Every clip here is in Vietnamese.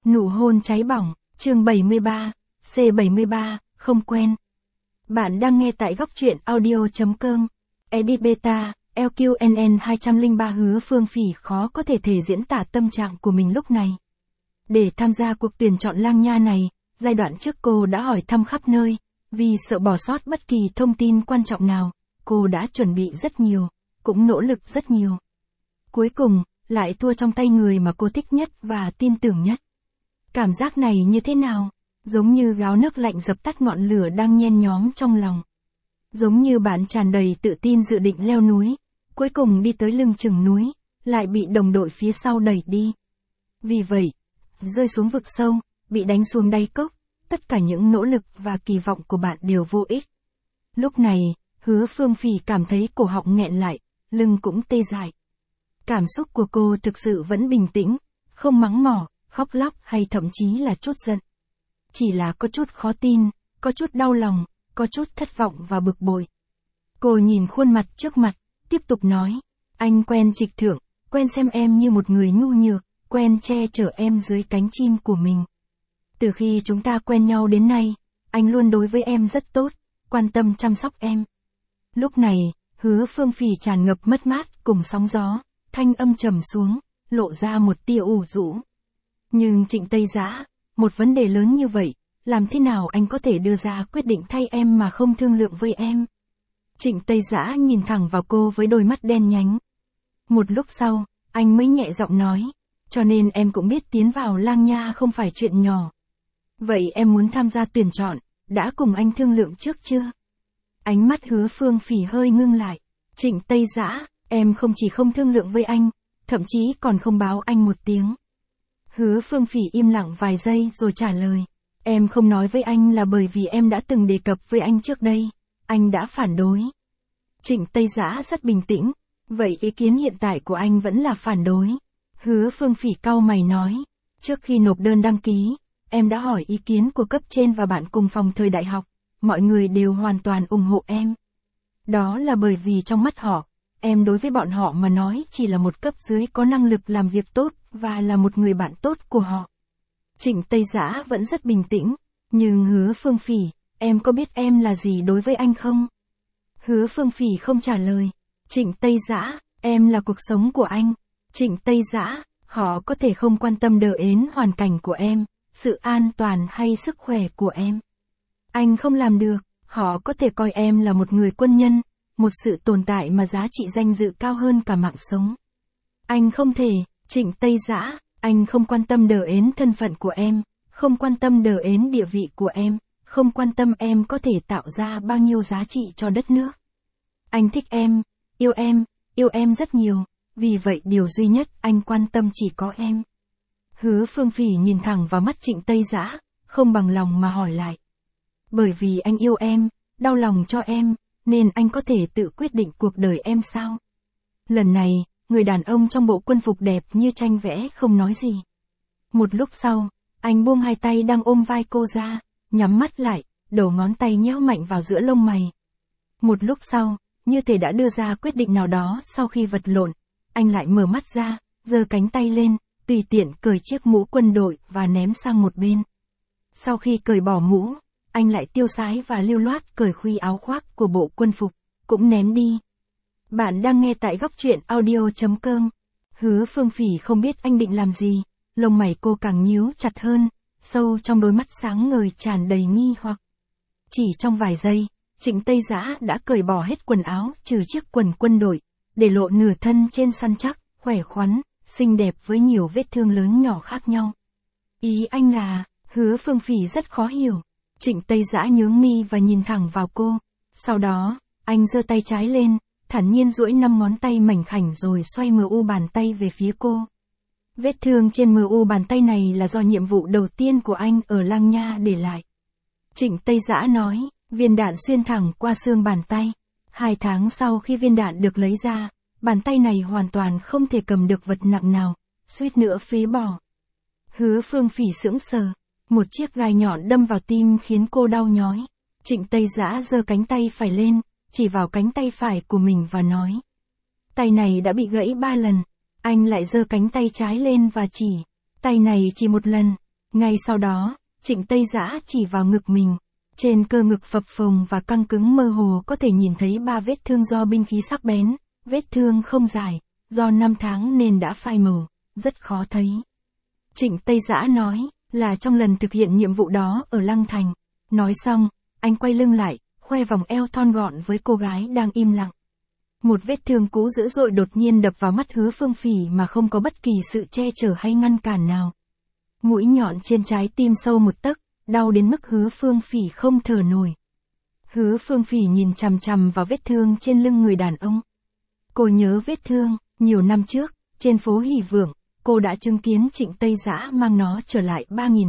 Nụ hôn cháy bỏng, chương 73, C73, không quen. Bạn đang nghe tại góc truyện audio.com. Edit Beta, LQNN 203. Hứa Phương Phỉ khó có thể diễn tả tâm trạng của mình lúc này. Để tham gia cuộc tuyển chọn Lang Nha này, giai đoạn trước cô đã hỏi thăm khắp nơi, vì sợ bỏ sót bất kỳ thông tin quan trọng nào, cô đã chuẩn bị rất nhiều, cũng nỗ lực rất nhiều. Cuối cùng, lại thua trong tay người mà cô thích nhất và tin tưởng nhất. Cảm giác này như thế nào? Giống như gáo nước lạnh dập tắt ngọn lửa đang nhen nhóm trong lòng. Giống như bạn tràn đầy tự tin dự định leo núi, cuối cùng đi tới lưng chừng núi, lại bị đồng đội phía sau đẩy đi. Vì vậy, rơi xuống vực sâu, bị đánh xuống đáy cốc, tất cả những nỗ lực và kỳ vọng của bạn đều vô ích. Lúc này, Hứa Phương Phỉ cảm thấy cổ họng nghẹn lại, lưng cũng tê dại. Cảm xúc của cô thực sự vẫn bình tĩnh, không mắng mỏ, khóc lóc hay thậm chí là chút giận. Chỉ là có chút khó tin, có chút đau lòng, có chút thất vọng và bực bội. Cô nhìn khuôn mặt trước mặt, tiếp tục nói, anh quen Trịch Thượng, quen xem em như một người nhu nhược, quen che chở em dưới cánh chim của mình. Từ khi chúng ta quen nhau đến nay, anh luôn đối với em rất tốt, quan tâm chăm sóc em. Lúc này, Hứa Phương Phỉ tràn ngập mất mát cùng sóng gió, thanh âm trầm xuống, lộ ra một tia ủ rũ. Nhưng Trịnh Tây Dã, một vấn đề lớn như vậy, làm thế nào anh có thể đưa ra quyết định thay em mà không thương lượng với em? Trịnh Tây Dã nhìn thẳng vào cô với đôi mắt đen nhánh. Một lúc sau, anh mới nhẹ giọng nói, cho nên em cũng biết tiến vào Lang Nha không phải chuyện nhỏ. Vậy em muốn tham gia tuyển chọn, đã cùng anh thương lượng trước chưa? Ánh mắt Hứa Phương Phỉ hơi ngưng lại. Trịnh Tây Dã, em không chỉ không thương lượng với anh, thậm chí còn không báo anh một tiếng. Hứa Phương Phỉ im lặng vài giây rồi trả lời. Em không nói với anh là bởi vì em đã từng đề cập với anh trước đây. Anh đã phản đối. Trịnh Tây Dã rất bình tĩnh. Vậy ý kiến hiện tại của anh vẫn là phản đối. Hứa Phương Phỉ cau mày nói. Trước khi nộp đơn đăng ký, em đã hỏi ý kiến của cấp trên và bạn cùng phòng thời đại học. Mọi người đều hoàn toàn ủng hộ em. Đó là bởi vì trong mắt họ, em đối với bọn họ mà nói chỉ là một cấp dưới có năng lực làm việc tốt và là một người bạn tốt của họ. Trịnh Tây Dã vẫn rất bình tĩnh, nhưng Hứa Phương Phỉ, em có biết em là gì đối với anh không? Hứa Phương Phỉ không trả lời. Trịnh Tây Dã, em là cuộc sống của anh. Trịnh Tây Dã, họ có thể không quan tâm đờ ến hoàn cảnh của em, sự an toàn hay sức khỏe của em. Anh không làm được, họ có thể coi em là một người quân nhân, một sự tồn tại mà giá trị danh dự cao hơn cả mạng sống. Anh không thể, Trịnh Tây Dã, anh không quan tâm đờ ến thân phận của em, không quan tâm đờ ến địa vị của em, không quan tâm em có thể tạo ra bao nhiêu giá trị cho đất nước. Anh thích em, yêu em rất nhiều, vì vậy điều duy nhất anh quan tâm chỉ có em. Hứa Phương Phỉ nhìn thẳng vào mắt Trịnh Tây Dã, không bằng lòng mà hỏi lại. Bởi vì anh yêu em, đau lòng cho em, nên anh có thể tự quyết định cuộc đời em sao? Lần này, người đàn ông trong bộ quân phục đẹp như tranh vẽ không nói gì. Một lúc sau, anh buông hai tay đang ôm vai cô ra, nhắm mắt lại, đầu ngón tay nhéo mạnh vào giữa lông mày. Một lúc sau, như thể đã đưa ra quyết định nào đó sau khi vật lộn, anh lại mở mắt ra, giơ cánh tay lên, tùy tiện cởi chiếc mũ quân đội và ném sang một bên. Sau khi cởi bỏ mũ, anh lại tiêu sái và lưu loát cởi khuy áo khoác của bộ quân phục, cũng ném đi. Bạn đang nghe tại góc truyện audio.com. Hứa Phương Phỉ không biết anh định làm gì, lông mày cô càng nhíu chặt hơn, sâu trong đôi mắt sáng ngời tràn đầy nghi hoặc. Chỉ trong vài giây, Trịnh Tây Dã đã cởi bỏ hết quần áo trừ chiếc quần quân đội, để lộ nửa thân trên săn chắc, khỏe khoắn, xinh đẹp với nhiều vết thương lớn nhỏ khác nhau. Ý anh là, Hứa Phương Phỉ rất khó hiểu. Trịnh Tây Dã nhướng mi và nhìn thẳng vào cô. Sau đó, anh giơ tay trái lên, thản nhiên duỗi 5 ngón tay mảnh khảnh rồi xoay MU bàn tay về phía cô. Vết thương trên MU bàn tay này là do nhiệm vụ đầu tiên của anh ở Lang Nha để lại. Trịnh Tây Dã nói, viên đạn xuyên thẳng qua xương bàn tay. 2 tháng sau khi viên đạn được lấy ra, bàn tay này hoàn toàn không thể cầm được vật nặng nào, suýt nữa phế bỏ. Hứa Phương Phỉ sững sờ. Một chiếc gai nhọn đâm vào tim khiến cô đau nhói. Trịnh Tây Dã giơ cánh tay phải lên, chỉ vào cánh tay phải của mình và nói. Tay này đã bị gãy 3 lần. Anh lại giơ cánh tay trái lên và chỉ. Tay này chỉ 1 lần. Ngay sau đó, Trịnh Tây Dã chỉ vào ngực mình. Trên cơ ngực phập phồng và căng cứng mơ hồ có thể nhìn thấy 3 vết thương do binh khí sắc bén, vết thương không dài, do 5 tháng nên đã phai màu, rất khó thấy. Trịnh Tây Dã nói, là trong lần thực hiện nhiệm vụ đó ở Lăng Thành. Nói xong, anh quay lưng lại, khoe vòng eo thon gọn với cô gái đang im lặng. Một vết thương cũ dữ dội đột nhiên đập vào mắt Hứa Phương Phỉ mà không có bất kỳ sự che chở hay ngăn cản nào. Mũi nhọn trên trái tim sâu 1 tấc, đau đến mức Hứa Phương Phỉ không thở nổi. Hứa Phương Phỉ nhìn chằm chằm vào vết thương trên lưng người đàn ông. Cô nhớ vết thương, nhiều năm trước, trên phố Hỷ Vượng, cô đã chứng kiến Trịnh Tây Dã mang nó trở lại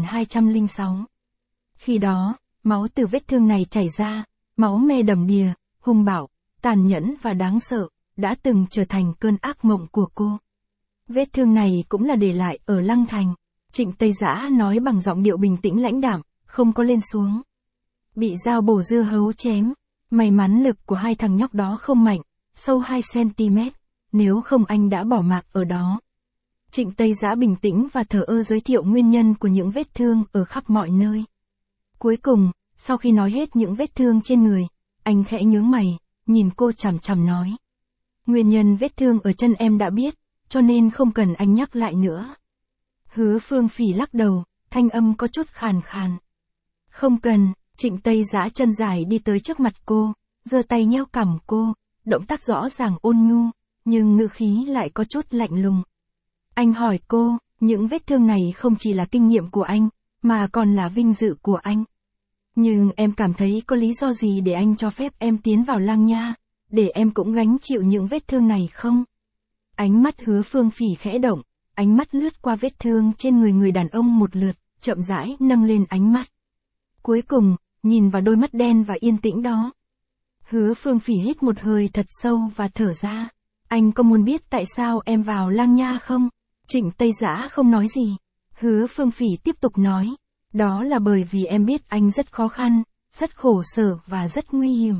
3206. Khi đó, máu từ vết thương này chảy ra, máu me đầm đìa, hung bạo, tàn nhẫn và đáng sợ, đã từng trở thành cơn ác mộng của cô. Vết thương này cũng là để lại ở Lăng Thành. Trịnh Tây Dã nói bằng giọng điệu bình tĩnh lãnh đạm, không có lên xuống. Bị dao bổ dưa hấu chém, may mắn lực của 2 thằng nhóc đó không mạnh, sâu 2 cm, nếu không anh đã bỏ mạng ở đó. Trịnh Tây Dã bình tĩnh và thờ ơ giới thiệu nguyên nhân của những vết thương ở khắp mọi nơi. Cuối cùng, sau khi nói hết những vết thương trên người, anh khẽ nhướng mày, nhìn cô chằm chằm nói. Nguyên nhân vết thương ở chân em đã biết, cho nên không cần anh nhắc lại nữa. Hứa Phương Phỉ lắc đầu, thanh âm có chút khàn khàn. Không cần. Trịnh Tây Dã chân dài đi tới trước mặt cô, giơ tay nheo cằm cô, động tác rõ ràng ôn nhu, nhưng ngữ khí lại có chút lạnh lùng. Anh hỏi cô, những vết thương này không chỉ là kinh nghiệm của anh, mà còn là vinh dự của anh. Nhưng em cảm thấy có lý do gì để anh cho phép em tiến vào Lăng Nha, để em cũng gánh chịu những vết thương này không? Ánh mắt Hứa Phương Phỉ khẽ động, ánh mắt lướt qua vết thương trên người đàn ông một lượt, chậm rãi nâng lên ánh mắt. Cuối cùng, nhìn vào đôi mắt đen và yên tĩnh đó. Hứa Phương Phỉ hít một hơi thật sâu và thở ra. Anh có muốn biết tại sao em vào Lăng Nha không? Trịnh Tây Dã không nói gì. Hứa Phương Phỉ tiếp tục nói. Đó là bởi vì em biết anh rất khó khăn, rất khổ sở và rất nguy hiểm.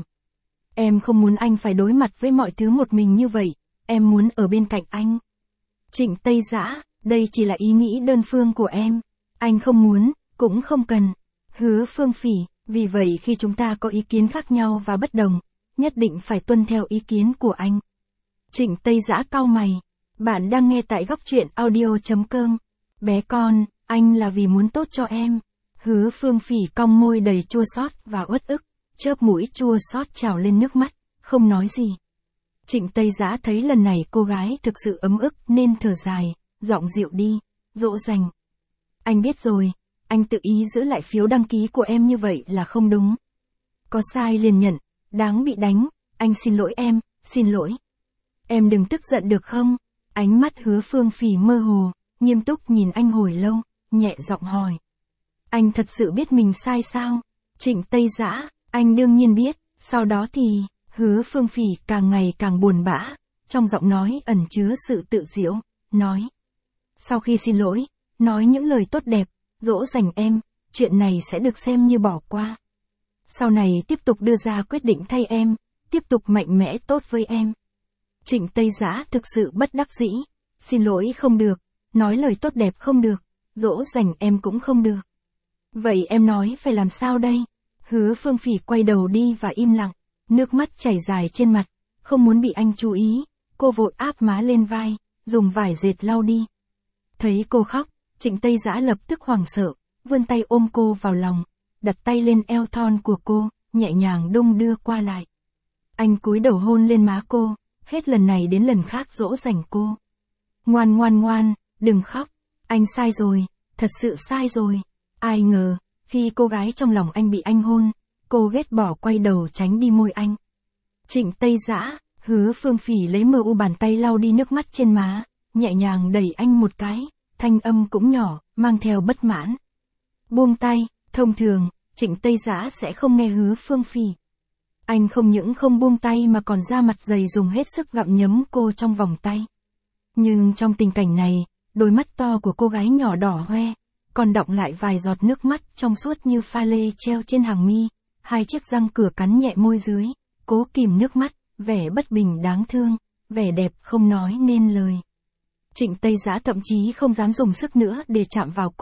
Em không muốn anh phải đối mặt với mọi thứ một mình như vậy, em muốn ở bên cạnh anh. Trịnh Tây Dã, đây chỉ là ý nghĩ đơn phương của em. Anh không muốn, cũng không cần. Hứa Phương Phỉ, vì vậy khi chúng ta có ý kiến khác nhau và bất đồng, nhất định phải tuân theo ý kiến của anh. Trịnh Tây Dã cau mày. Bạn đang nghe tại góc truyện audio.com. Bé con, anh là vì muốn tốt cho em. Hứa Phương Phỉ cong môi đầy chua xót và uất ức, chớp mũi chua xót trào lên nước mắt, không nói gì. Trịnh Tây Dã thấy lần này cô gái thực sự ấm ức nên thở dài, giọng dịu đi, dỗ dành. Anh biết rồi, anh tự ý giữ lại phiếu đăng ký của em như vậy là không đúng. Có sai liền nhận, đáng bị đánh, anh xin lỗi em, xin lỗi. Em đừng tức giận được không? Ánh mắt Hứa Phương Phỉ mơ hồ, nghiêm túc nhìn anh hồi lâu, nhẹ giọng hỏi. Anh thật sự biết mình sai sao? Trịnh Tây Dã, anh đương nhiên biết, sau đó thì, Hứa Phương Phỉ càng ngày càng buồn bã, trong giọng nói ẩn chứa sự tự giễu, nói. Sau khi xin lỗi, nói những lời tốt đẹp, dỗ dành em, chuyện này sẽ được xem như bỏ qua. Sau này tiếp tục đưa ra quyết định thay em, tiếp tục mạnh mẽ tốt với em. Trịnh Tây Dã thực sự bất đắc dĩ, xin lỗi không được, nói lời tốt đẹp không được, dỗ dành em cũng không được. Vậy em nói phải làm sao đây? Hứa Phương Phỉ quay đầu đi và im lặng, nước mắt chảy dài trên mặt, không muốn bị anh chú ý, cô vội áp má lên vai, dùng vải dệt lau đi. Thấy cô khóc, Trịnh Tây Dã lập tức hoảng sợ, vươn tay ôm cô vào lòng, đặt tay lên eo thon của cô, nhẹ nhàng đung đưa qua lại. Anh cúi đầu hôn lên má cô, hết lần này đến lần khác dỗ dành cô. Ngoan ngoan ngoan, đừng khóc, anh sai rồi, thật sự sai rồi. Ai ngờ, khi cô gái trong lòng anh bị anh hôn, cô ghét bỏ quay đầu tránh đi môi anh. Trịnh Tây Dã, Hứa Phương Phỉ lấy bàn tay lau đi nước mắt trên má, nhẹ nhàng đẩy anh một cái, thanh âm cũng nhỏ, mang theo bất mãn. Buông tay, thông thường, Trịnh Tây Dã sẽ không nghe Hứa Phương Phỉ. Anh không những không buông tay mà còn ra mặt dày dùng hết sức gặm nhấm cô trong vòng tay. Nhưng trong tình cảnh này, đôi mắt to của cô gái nhỏ đỏ hoe, còn đọng lại vài giọt nước mắt trong suốt như pha lê treo trên hàng mi, hai chiếc răng cửa cắn nhẹ môi dưới, cố kìm nước mắt, vẻ bất bình đáng thương, vẻ đẹp không nói nên lời. Trịnh Tây Dã thậm chí không dám dùng sức nữa để chạm vào cô,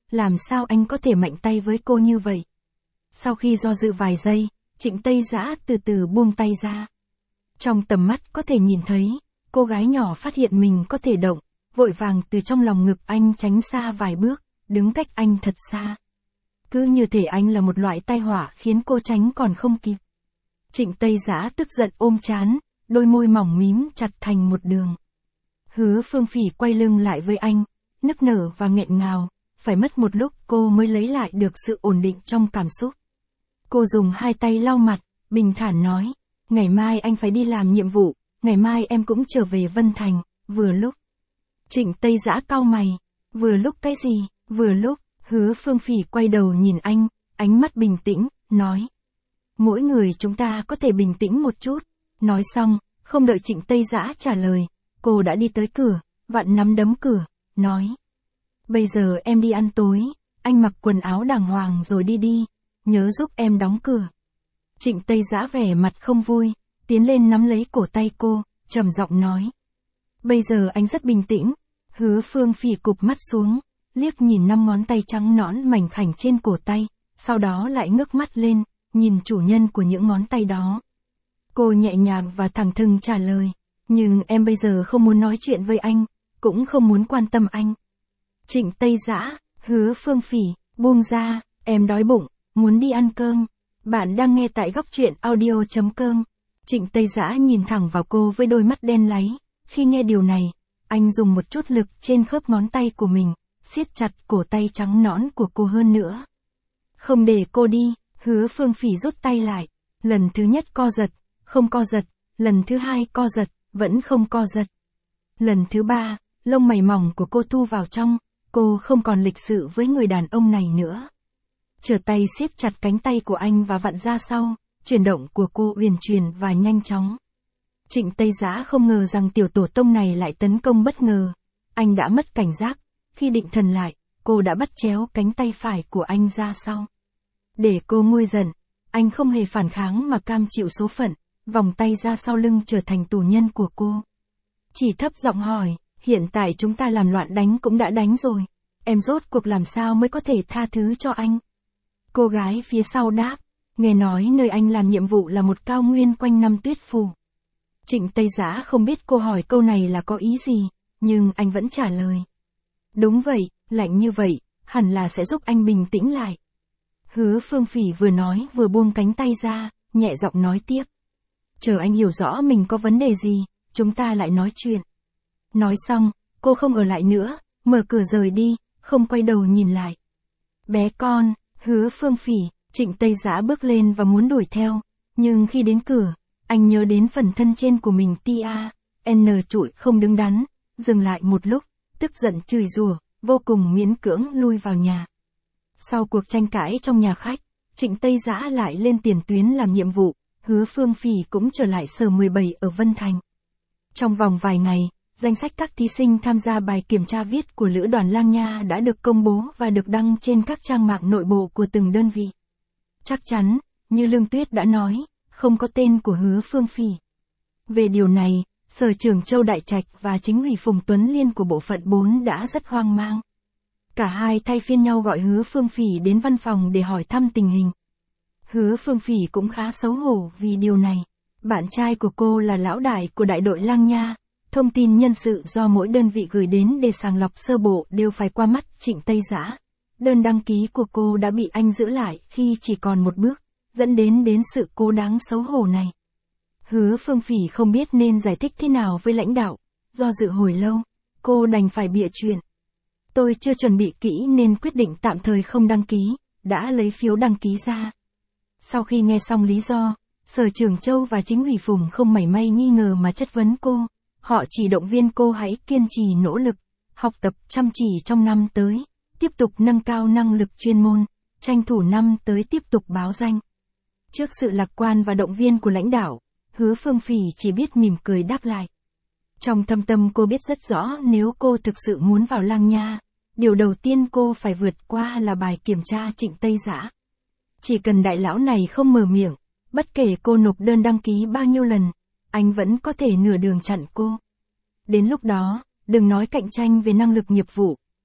làm sao anh có thể mạnh tay với cô như vậy? Sau khi do dự vài giây, Trịnh Tây Dã từ từ buông tay ra. Trong tầm mắt có thể nhìn thấy, cô gái nhỏ phát hiện mình có thể động, vội vàng từ trong lòng ngực anh tránh xa vài bước, đứng cách anh thật xa. Cứ như thể anh là một loại tai họa khiến cô tránh còn không kịp. Trịnh Tây Dã tức giận ôm trán, đôi môi mỏng mím chặt thành một đường. Hứa Phương Phỉ quay lưng lại với anh, nức nở và nghẹn ngào, phải mất một lúc cô mới lấy lại được sự ổn định trong cảm xúc. Cô dùng hai tay lau mặt, bình thản nói, ngày mai anh phải đi làm nhiệm vụ, ngày mai em cũng trở về Vân Thành, vừa lúc. Trịnh Tây Dã cau mày, vừa lúc cái gì, vừa lúc, Hứa Phương Phỉ quay đầu nhìn anh, ánh mắt bình tĩnh, nói. Mỗi người chúng ta có thể bình tĩnh một chút. Nói xong, không đợi Trịnh Tây Dã trả lời, cô đã đi tới cửa, vặn nắm đấm cửa, nói. Bây giờ em đi ăn tối, anh mặc quần áo đàng hoàng rồi đi đi, nhớ giúp em đóng cửa. Trịnh Tây Dã vẻ mặt không vui, tiến lên nắm lấy cổ tay cô, trầm giọng nói. Bây giờ anh rất bình tĩnh. Hứa Phương Phỉ cụp mắt xuống, liếc nhìn 5 ngón tay trắng nõn mảnh khảnh trên cổ tay, sau đó lại ngước mắt lên, nhìn chủ nhân của những ngón tay đó. Cô nhẹ nhàng và thẳng thừng trả lời, nhưng em bây giờ không muốn nói chuyện với anh, cũng không muốn quan tâm anh. Trịnh Tây Dã, Hứa Phương Phỉ, buông ra, em đói bụng, muốn đi ăn cơm. Bạn đang nghe tại góc truyện audio.com. Trịnh Tây Dã nhìn thẳng vào cô với đôi mắt đen láy, khi nghe điều này, anh dùng một chút lực trên khớp ngón tay của mình, siết chặt cổ tay trắng nõn của cô hơn nữa. Không để cô đi. Hứa Phương Phỉ rút tay lại, lần thứ nhất co giật, không co giật, lần thứ hai co giật, vẫn không co giật. Lần thứ ba, lông mày mỏng của cô thu vào trong, cô không còn lịch sự với người đàn ông này nữa. Trở tay siết chặt cánh tay của anh và vặn ra sau, chuyển động của cô uyển chuyển và nhanh chóng. Trịnh Tây Dã không ngờ rằng tiểu tổ tông này lại tấn công bất ngờ. Anh đã mất cảnh giác, khi định thần lại, cô đã bắt chéo cánh tay phải của anh ra sau. Để cô nguôi giận, anh không hề phản kháng mà cam chịu số phận, vòng tay ra sau lưng trở thành tù nhân của cô. Chỉ thấp giọng hỏi, hiện tại chúng ta làm loạn đánh cũng đã đánh rồi, em rốt cuộc làm sao mới có thể tha thứ cho anh? Cô gái phía sau đáp, nghe nói nơi anh làm nhiệm vụ là một cao nguyên quanh năm tuyết phủ. Trịnh Tây Dã không biết cô hỏi câu này là có ý gì, nhưng anh vẫn trả lời. Đúng vậy, lạnh như vậy, hẳn là sẽ giúp anh bình tĩnh lại. Hứa Phương Phỉ vừa nói vừa buông cánh tay ra, nhẹ giọng nói tiếp. Chờ anh hiểu rõ mình có vấn đề gì, chúng ta lại nói chuyện. Nói xong, cô không ở lại nữa, mở cửa rời đi, không quay đầu nhìn lại. Bé con, Hứa Phương Phỉ, Trịnh Tây Dã bước lên và muốn đuổi theo, nhưng khi đến cửa, anh nhớ đến phần thân trên của mình trụi không đứng đắn, dừng lại một lúc, tức giận chửi rủa, vô cùng miễn cưỡng lui vào nhà. Sau cuộc tranh cãi trong nhà khách, Trịnh Tây Dã lại lên tiền tuyến làm nhiệm vụ, Hứa Phương Phỉ cũng trở lại sở 17 ở Vân Thành. Trong vòng vài ngày, danh sách các thí sinh tham gia bài kiểm tra viết của Lữ đoàn Lang Nha đã được công bố và được đăng trên các trang mạng nội bộ của từng đơn vị. Chắc chắn, như Lương Tuyết đã nói, không có tên của Hứa Phương Phỉ. Về điều này, Sở trưởng Châu Đại Trạch và Chính ủy Phùng Tuấn Liên của bộ phận 4 đã rất hoang mang. Cả hai thay phiên nhau gọi Hứa Phương Phỉ đến văn phòng để hỏi thăm tình hình. Hứa Phương Phỉ cũng khá xấu hổ vì điều này. Bạn trai của cô là lão đại của đại đội Lang Nha. Thông tin nhân sự do mỗi đơn vị gửi đến để sàng lọc sơ bộ đều phải qua mắt Trịnh Tây Dã. Đơn đăng ký của cô đã bị anh giữ lại khi chỉ còn một bước, dẫn đến sự cố đáng xấu hổ này. Hứa Phương Phỉ không biết nên giải thích thế nào với lãnh đạo. Do dự hồi lâu, cô đành phải bịa chuyện. Tôi chưa chuẩn bị kỹ nên quyết định tạm thời không đăng ký, đã lấy phiếu đăng ký ra. Sau khi nghe xong lý do, Sở trưởng Châu và Chính ủy Phùng không mảy may nghi ngờ mà chất vấn cô. Họ chỉ động viên cô hãy kiên trì nỗ lực, học tập chăm chỉ trong năm tới, tiếp tục nâng cao năng lực chuyên môn, tranh thủ năm tới tiếp tục báo danh. Trước sự lạc quan và động viên của lãnh đạo, Hứa Phương Phỉ chỉ biết mỉm cười đáp lại. Trong thâm tâm cô biết rất rõ nếu cô thực sự muốn vào Lang Nha, điều đầu tiên cô phải vượt qua là bài kiểm tra Trịnh Tây Dã. Chỉ cần đại lão này không mở miệng, bất kể cô nộp đơn đăng ký bao nhiêu lần, anh vẫn có thể nửa đường chặn cô. Đến lúc đó, đừng nói cạnh tranh về năng lực nghiệp vụ,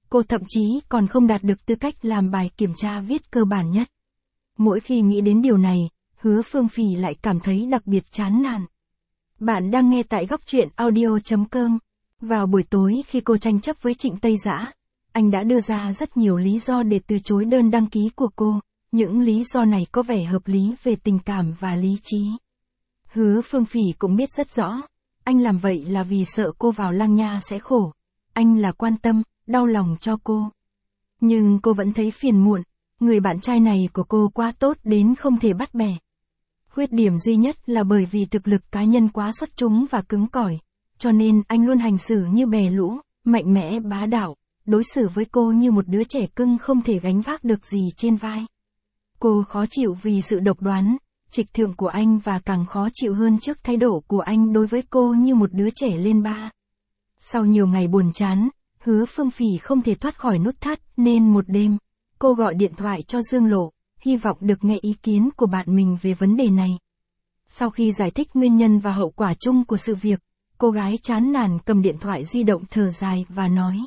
cô thậm chí còn không đạt được tư cách làm bài kiểm tra viết cơ bản nhất. Mỗi khi nghĩ đến điều này, Hứa Phương Phỉ lại cảm thấy đặc biệt chán nản. Bạn đang nghe tại góc truyện audio.com. Vào buổi tối khi cô tranh chấp với Trịnh Tây Dã, anh đã đưa ra rất nhiều lý do để từ chối đơn đăng ký của cô. Những lý do này có vẻ hợp lý về tình cảm và lý trí. Hứa Phương Phỉ cũng biết rất rõ, anh làm vậy là vì sợ cô vào Lăng Nha sẽ khổ. Anh là quan tâm, đau lòng cho cô. Nhưng cô vẫn thấy phiền muộn, người bạn trai này của cô quá tốt đến không thể bắt bẻ. Khuyết điểm duy nhất là bởi vì thực lực cá nhân quá xuất chúng và cứng cỏi, cho nên anh luôn hành xử như bè lũ, mạnh mẽ bá đạo, đối xử với cô như một đứa trẻ cưng không thể gánh vác được gì trên vai. Cô khó chịu vì sự độc đoán, trịch thượng của anh và càng khó chịu hơn trước thái độ của anh đối với cô như một đứa trẻ lên ba. Sau nhiều ngày buồn chán, Hứa Phương Phỉ không thể thoát khỏi nút thắt nên một đêm, cô gọi điện thoại cho Dương Lộ, hy vọng được nghe ý kiến của bạn mình về vấn đề này. Sau khi giải thích nguyên nhân và hậu quả chung của sự việc, cô gái chán nản cầm điện thoại di động thở dài và nói.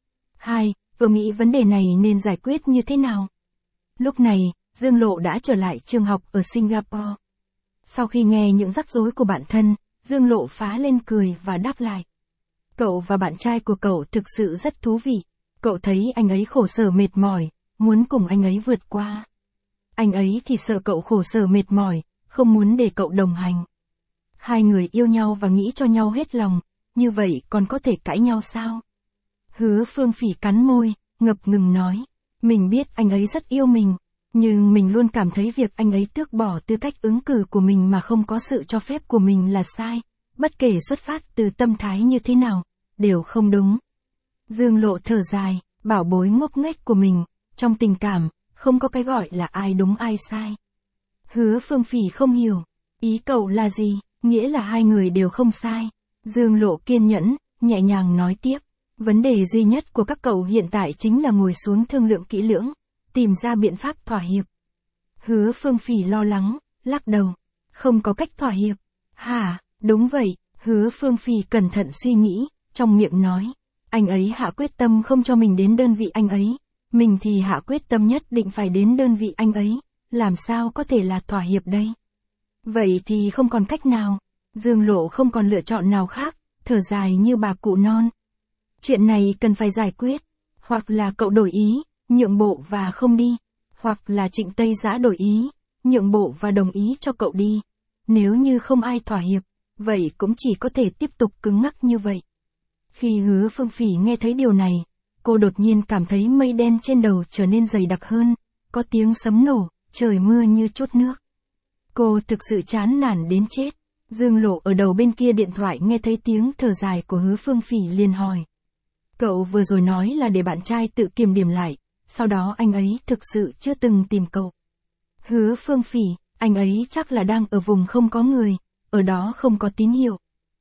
Vừa nghĩ vấn đề này nên giải quyết như thế nào? Lúc này, Dương Lộ đã trở lại trường học ở Singapore. Sau khi nghe những rắc rối của bạn thân, Dương Lộ phá lên cười và đáp lại. Cậu và bạn trai của cậu thực sự rất thú vị. Cậu thấy anh ấy khổ sở mệt mỏi, muốn cùng anh ấy vượt qua. Anh ấy thì sợ cậu khổ sở mệt mỏi, không muốn để cậu đồng hành. Hai người yêu nhau và nghĩ cho nhau hết lòng, như vậy còn có thể cãi nhau sao? Hứa Phương Phỉ cắn môi, ngập ngừng nói. Mình biết anh ấy rất yêu mình, nhưng mình luôn cảm thấy việc anh ấy tước bỏ tư cách ứng cử của mình mà không có sự cho phép của mình là sai. Bất kể xuất phát từ tâm thái như thế nào, đều không đúng. Dương Lộ thở dài, bảo bối ngốc nghếch của mình, trong tình cảm, không có cái gọi là ai đúng ai sai. Hứa Phương Phỉ không hiểu, ý cậu là gì, nghĩa là hai người đều không sai. Dương Lộ kiên nhẫn, nhẹ nhàng nói tiếp, vấn đề duy nhất của các cậu hiện tại chính là ngồi xuống thương lượng kỹ lưỡng, tìm ra biện pháp thỏa hiệp. Hứa Phương Phỉ lo lắng, lắc đầu, không có cách thỏa hiệp. Hả, đúng vậy, Hứa Phương Phỉ cẩn thận suy nghĩ, trong miệng nói, anh ấy hạ quyết tâm không cho mình đến đơn vị anh ấy, mình thì hạ quyết tâm nhất định phải đến đơn vị anh ấy, làm sao có thể là thỏa hiệp đây? Vậy thì không còn cách nào, Dương Lộ không còn lựa chọn nào khác, thở dài như bà cụ non. Chuyện này cần phải giải quyết, hoặc là cậu đổi ý, nhượng bộ và không đi, hoặc là Trịnh Tây Dã đổi ý, nhượng bộ và đồng ý cho cậu đi. Nếu như không ai thỏa hiệp, vậy cũng chỉ có thể tiếp tục cứng ngắc như vậy. Khi Hứa Phương Phỉ nghe thấy điều này, cô đột nhiên cảm thấy mây đen trên đầu trở nên dày đặc hơn, có tiếng sấm nổ, trời mưa như trút nước. Cô thực sự chán nản đến chết. Dương Lộ ở đầu bên kia điện thoại nghe thấy tiếng thở dài của Hứa Phương Phỉ liền hỏi. Cậu vừa rồi nói là để bạn trai tự kiểm điểm lại, sau đó anh ấy thực sự chưa từng tìm cậu. Hứa Phương Phỉ, anh ấy chắc là đang ở vùng không có người, ở đó không có tín hiệu.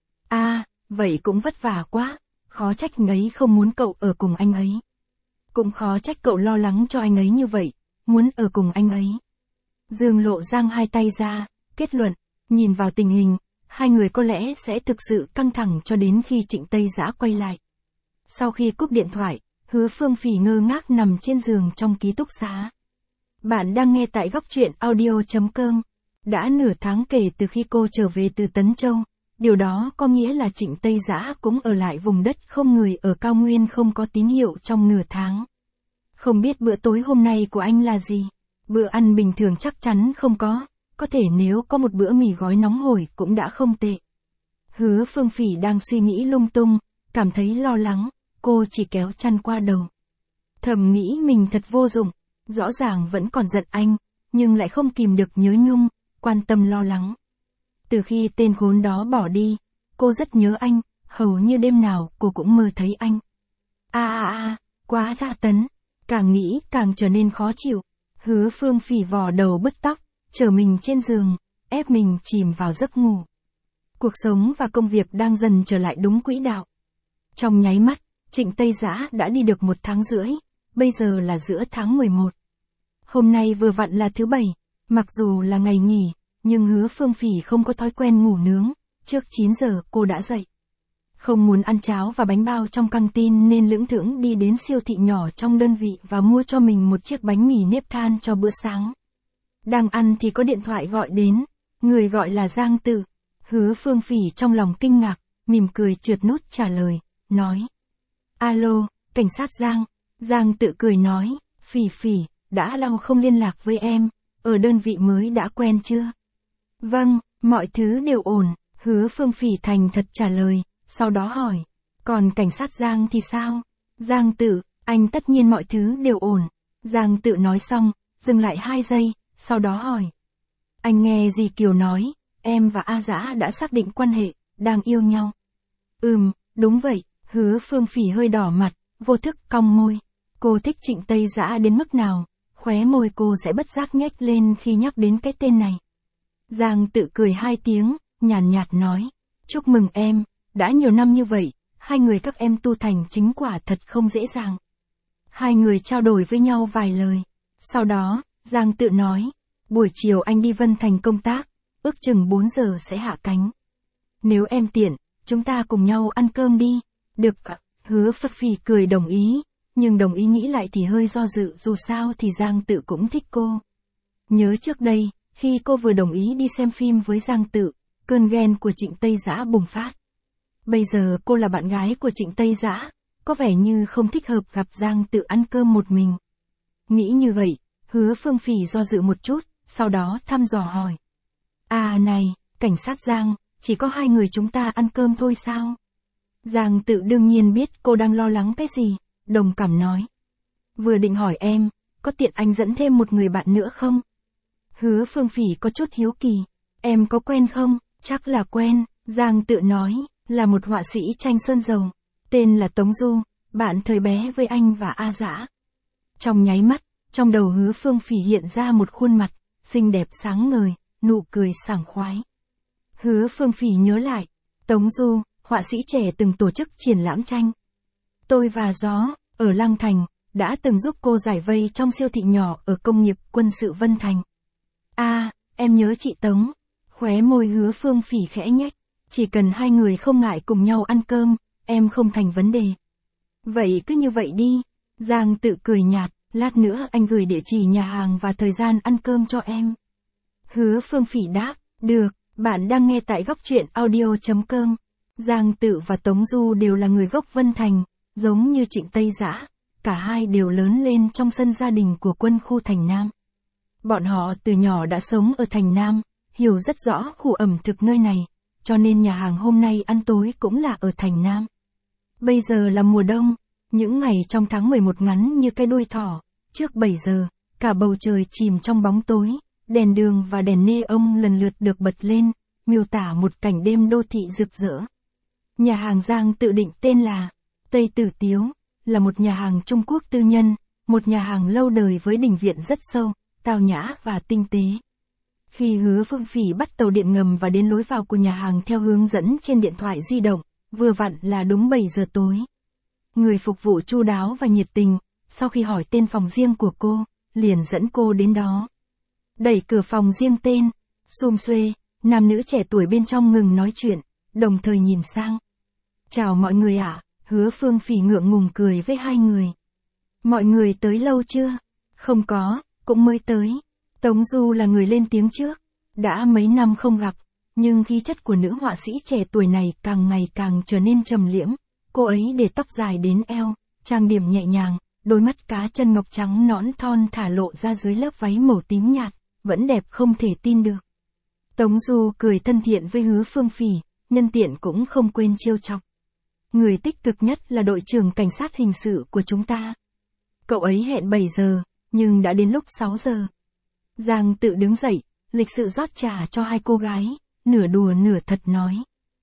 Vậy cũng vất vả quá, khó trách anh ấy không muốn cậu ở cùng anh ấy. Cũng khó trách cậu lo lắng cho anh ấy như vậy, muốn ở cùng anh ấy. Dương Lộ giang hai tay ra, kết luận, nhìn vào tình hình, hai người có lẽ sẽ thực sự căng thẳng cho đến khi Trịnh Tây Dã quay lại. Sau khi cúp điện thoại, Hứa Phương Phỉ ngơ ngác nằm trên giường trong ký túc xá. Bạn đang nghe tại góc truyện audio.com. Đã nửa tháng kể từ khi cô trở về từ Tấn Châu, điều đó có nghĩa là Trịnh Tây Dã cũng ở lại vùng đất không người ở cao nguyên không có tín hiệu trong nửa tháng. Không biết bữa tối hôm nay của anh là gì? Bữa ăn bình thường chắc chắn không có thể nếu có một bữa mì gói nóng hổi cũng đã không tệ. Hứa Phương Phỉ đang suy nghĩ lung tung, cảm thấy lo lắng, cô chỉ kéo chăn qua đầu. Thầm nghĩ mình thật vô dụng, rõ ràng vẫn còn giận anh, nhưng lại không kìm được nhớ nhung, quan tâm lo lắng. Từ khi tên khốn đó bỏ đi, cô rất nhớ anh, hầu như đêm nào cô cũng mơ thấy anh. Quá tra tấn, càng nghĩ càng trở nên khó chịu. Hứa Phương Phỉ vò đầu bứt tóc, trở mình trên giường, ép mình chìm vào giấc ngủ. Cuộc sống và công việc đang dần trở lại đúng quỹ đạo. Trong nháy mắt, Trịnh Tây Dã đã đi được 1 tháng rưỡi, bây giờ là giữa tháng 11. Hôm nay vừa vặn là thứ Bảy, mặc dù là ngày nghỉ, nhưng Hứa Phương Phỉ không có thói quen ngủ nướng, trước 9 giờ cô đã dậy. Không muốn ăn cháo và bánh bao trong căng tin nên lững thững đi đến siêu thị nhỏ trong đơn vị và mua cho mình một chiếc bánh mì nếp than cho bữa sáng. Đang ăn thì có điện thoại gọi đến, người gọi là Giang Tự. Hứa Phương Phỉ trong lòng kinh ngạc, mỉm cười trượt nút trả lời, nói. Alo, cảnh sát Giang. Giang Tự cười nói, Phỉ Phỉ, đã lâu không liên lạc với em, ở đơn vị mới đã quen chưa? Vâng, mọi thứ đều ổn, Hứa Phương Phỉ thành thật trả lời, sau đó hỏi, còn cảnh sát Giang thì sao? Giang Tự, anh tất nhiên mọi thứ đều ổn. Giang Tự nói xong, dừng lại 2 giây, sau đó hỏi. Anh nghe dì Kiều nói, em và A Dã đã xác định quan hệ, đang yêu nhau. Đúng vậy, Hứa Phương Phỉ hơi đỏ mặt, vô thức cong môi. Cô thích Trịnh Tây Dã đến mức nào, khóe môi cô sẽ bất giác nhếch lên khi nhắc đến cái tên này. Giang Tự cười 2 tiếng, nhàn nhạt nói, chúc mừng em, đã nhiều năm như vậy, hai người các em tu thành chính quả thật không dễ dàng. Hai người trao đổi với nhau vài lời. Sau đó, Giang Tự nói, buổi chiều anh đi Vân Thành công tác, ước chừng 4 giờ sẽ hạ cánh. Nếu em tiện, chúng ta cùng nhau ăn cơm đi. Được ạ. Hứa Phất Phỉ cười đồng ý, nhưng đồng ý nghĩ lại thì hơi do dự, dù sao thì Giang Tự cũng thích cô. Nhớ trước đây, khi cô vừa đồng ý đi xem phim với Giang Tự, cơn ghen của Trịnh Tây Dã bùng phát. Bây giờ cô là bạn gái của Trịnh Tây Dã, có vẻ như không thích hợp gặp Giang Tự ăn cơm một mình. Nghĩ như vậy, Hứa Phương Phỉ do dự một chút, sau đó thăm dò hỏi. À này, cảnh sát Giang, chỉ có hai người chúng ta ăn cơm thôi sao? Giang Tự đương nhiên biết cô đang lo lắng cái gì, đồng cảm nói. Vừa định hỏi em, có tiện anh dẫn thêm một người bạn nữa không? Hứa Phương Phỉ có chút hiếu kỳ. Em có quen không? Chắc là quen, Giang Tự nói, là một họa sĩ tranh sơn dầu. Tên là Tống Du, bạn thời bé với anh và A Dã. Trong nháy mắt, trong đầu Hứa Phương Phỉ hiện ra một khuôn mặt, xinh đẹp sáng ngời, nụ cười sảng khoái. Hứa Phương Phỉ nhớ lại, Tống Du, họa sĩ trẻ từng tổ chức triển lãm tranh. Tôi và Gió, ở Lăng Thành, đã từng giúp cô giải vây trong siêu thị nhỏ ở công nghiệp quân sự Vân Thành. À, em nhớ chị Tống. Khóe môi Hứa Phương Phỉ khẽ nhếch. Chỉ cần hai người không ngại cùng nhau ăn cơm, em không thành vấn đề. Vậy cứ như vậy đi. Giang Tự cười nhạt, lát nữa anh gửi địa chỉ nhà hàng và thời gian ăn cơm cho em. Hứa Phương Phỉ đáp, được, bạn đang nghe tại góc truyện audio.com. Giang Tự và Tống Du đều là người gốc Vân Thành, giống như Trịnh Tây Dã, cả hai đều lớn lên trong sân gia đình của quân khu Thành Nam. Bọn họ từ nhỏ đã sống ở Thành Nam, hiểu rất rõ khu ẩm thực nơi này, cho nên nhà hàng hôm nay ăn tối cũng là ở Thành Nam. Bây giờ là mùa đông, những ngày trong tháng 11 ngắn như cái đuôi thỏ, trước 7 giờ, cả bầu trời chìm trong bóng tối, đèn đường và đèn neon lần lượt được bật lên, miêu tả một cảnh đêm đô thị rực rỡ. Nhà hàng Giang Tự định tên là Tây Tử Tiếu, là một nhà hàng Trung Quốc tư nhân, một nhà hàng lâu đời với đình viện rất sâu, tao nhã và tinh tế. Khi Hứa Phương Phỉ bắt tàu điện ngầm và đến lối vào của nhà hàng theo hướng dẫn trên điện thoại di động, vừa vặn là đúng 7 giờ tối. Người phục vụ chu đáo và nhiệt tình, sau khi hỏi tên phòng riêng của cô, liền dẫn cô đến đó. Đẩy cửa phòng riêng tên, xum xuê, nam nữ trẻ tuổi bên trong ngừng nói chuyện, đồng thời nhìn sang. Chào mọi người ạ, Hứa Phương Phỉ ngượng ngùng cười với hai người. Mọi người tới lâu chưa? Không có, cũng mới tới. Tống Du là người lên tiếng trước. Đã mấy năm không gặp, nhưng khí chất của nữ họa sĩ trẻ tuổi này càng ngày càng trở nên trầm liễm. Cô ấy để tóc dài đến eo, trang điểm nhẹ nhàng, đôi mắt cá chân ngọc trắng nõn thon thả lộ ra dưới lớp váy màu tím nhạt, vẫn đẹp không thể tin được. Tống Du cười thân thiện với Hứa Phương Phỉ, nhân tiện cũng không quên trêu chọc. Người tích cực nhất là đội trưởng cảnh sát hình sự của chúng ta. Cậu ấy hẹn 7 giờ, nhưng đã đến lúc 6 giờ. Giang Tự đứng dậy, lịch sự rót trà cho hai cô gái, nửa đùa nửa thật nói.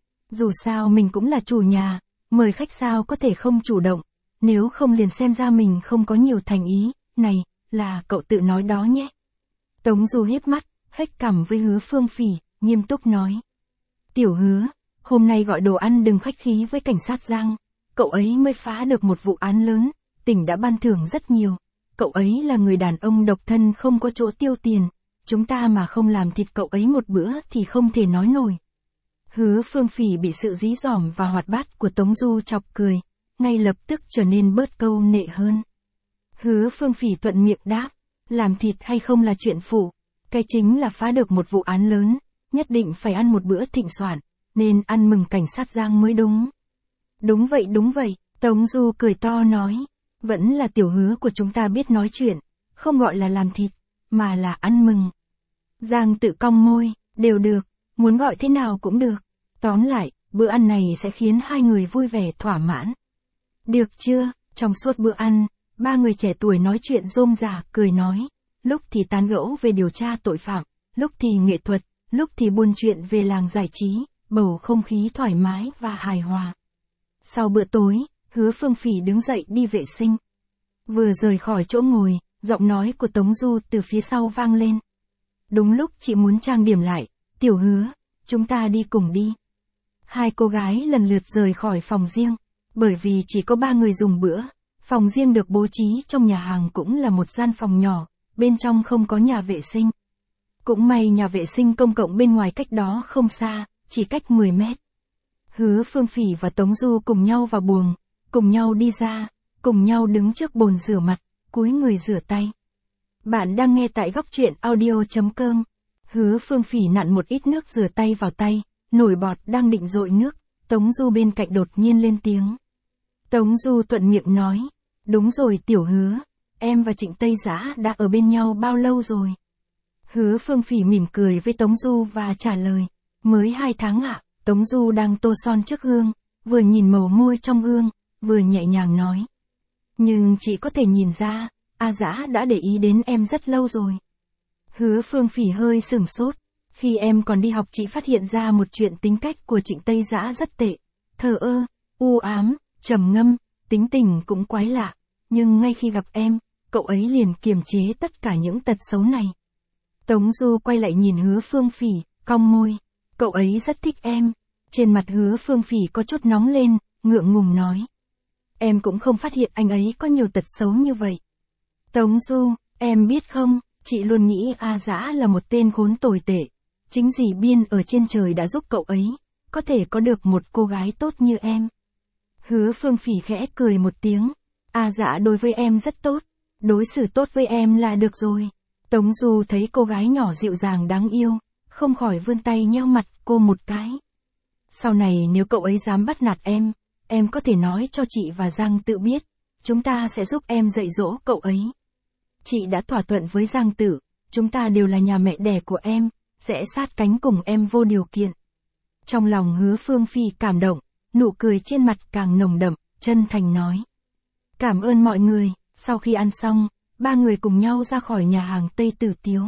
Dù sao mình cũng là chủ nhà, mời khách sao có thể không chủ động, nếu không liền xem ra mình không có nhiều thành ý, này, là cậu tự nói đó nhé. Tống Du hiếp mắt, hếch cằm với Hứa Phương Phỉ, nghiêm túc nói. Tiểu Hứa, hôm nay gọi đồ ăn đừng khách khí với cảnh sát Giang, cậu ấy mới phá được một vụ án lớn, tỉnh đã ban thưởng rất nhiều. Cậu ấy là người đàn ông độc thân không có chỗ tiêu tiền, chúng ta mà không làm thịt cậu ấy một bữa thì không thể nói nổi. Hứa Phương Phỉ bị sự dí dỏm và hoạt bát của Tống Du chọc cười, ngay lập tức trở nên bớt câu nệ hơn. Hứa Phương Phỉ thuận miệng đáp, làm thịt hay không là chuyện phụ, cái chính là phá được một vụ án lớn, nhất định phải ăn một bữa thịnh soạn, nên ăn mừng cảnh sát Giang mới đúng. Đúng vậy, Tống Du cười to nói, vẫn là tiểu Hứa của chúng ta biết nói chuyện, không gọi là làm thịt, mà là ăn mừng. Giang tự cong môi, đều được, muốn gọi thế nào cũng được. Tóm lại, bữa ăn này sẽ khiến hai người vui vẻ thỏa mãn. Được chưa? Trong suốt bữa ăn, ba người trẻ tuổi nói chuyện rôm rả, cười nói. Lúc thì tán gẫu về điều tra tội phạm, lúc thì nghệ thuật, lúc thì buôn chuyện về làng giải trí, bầu không khí thoải mái và hài hòa. Sau bữa tối, Hứa Phương Phỉ đứng dậy đi vệ sinh. Vừa rời khỏi chỗ ngồi, giọng nói của Tống Du từ phía sau vang lên. Đúng lúc chị muốn trang điểm lại, tiểu Hứa, chúng ta đi cùng đi. Hai cô gái lần lượt rời khỏi phòng riêng, bởi vì chỉ có ba người dùng bữa, phòng riêng được bố trí trong nhà hàng cũng là một gian phòng nhỏ, bên trong không có nhà vệ sinh. Cũng may nhà vệ sinh công cộng bên ngoài cách đó không xa, chỉ cách 10 mét. Hứa Phương Phỉ và Tống Du cùng nhau vào buồng, cùng nhau đi ra, cùng nhau đứng trước bồn rửa mặt, cúi người rửa tay. Bạn đang nghe tại góc truyện audio.com. Hứa Phương Phỉ nặn một ít nước rửa tay vào tay, nổi bọt đang định dội nước, Tống Du bên cạnh đột nhiên lên tiếng. Tống Du thuận miệng nói, đúng rồi tiểu Hứa, em và Trịnh Tây Giã đã ở bên nhau bao lâu rồi? Hứa Phương Phỉ mỉm cười với Tống Du và trả lời, mới 2 tháng ạ. Tống Du đang tô son trước gương, vừa nhìn màu môi trong gương, vừa nhẹ nhàng nói. Nhưng chị có thể nhìn ra, A Dã đã để ý đến em rất lâu rồi. Hứa Phương Phỉ hơi sửng sốt, khi em còn đi học chị phát hiện ra một chuyện tính cách của Trịnh Tây Giã rất tệ, thờ ơ, u ám, trầm ngâm, tính tình cũng quái lạ, nhưng ngay khi gặp em, cậu ấy liền kiềm chế tất cả những tật xấu này. Tống Du quay lại nhìn Hứa Phương Phỉ, cong môi, cậu ấy rất thích em. Trên mặt Hứa Phương Phỉ có chút nóng lên, ngượng ngùng nói. Em cũng không phát hiện anh ấy có nhiều tật xấu như vậy. Tống Du, em biết không, chị luôn nghĩ A Dã là một tên khốn tồi tệ. Chính dì Biên ở trên trời đã giúp cậu ấy, có thể có được một cô gái tốt như em. Hứa Phương Phỉ khẽ cười một tiếng. A Dã đối với em rất tốt, đối xử tốt với em là được rồi. Tống Du thấy cô gái nhỏ dịu dàng đáng yêu, không khỏi vươn tay nheo mặt cô một cái. Sau này nếu cậu ấy dám bắt nạt em có thể nói cho chị và Giang Tự biết, chúng ta sẽ giúp em dạy dỗ cậu ấy. Chị đã thỏa thuận với Giang Tự, chúng ta đều là nhà mẹ đẻ của em, sẽ sát cánh cùng em vô điều kiện. Trong lòng Hứa Phương Phỉ cảm động, nụ cười trên mặt càng nồng đậm, chân thành nói. Cảm ơn mọi người. Sau khi ăn xong, ba người cùng nhau ra khỏi nhà hàng Tây Tử Tiếu.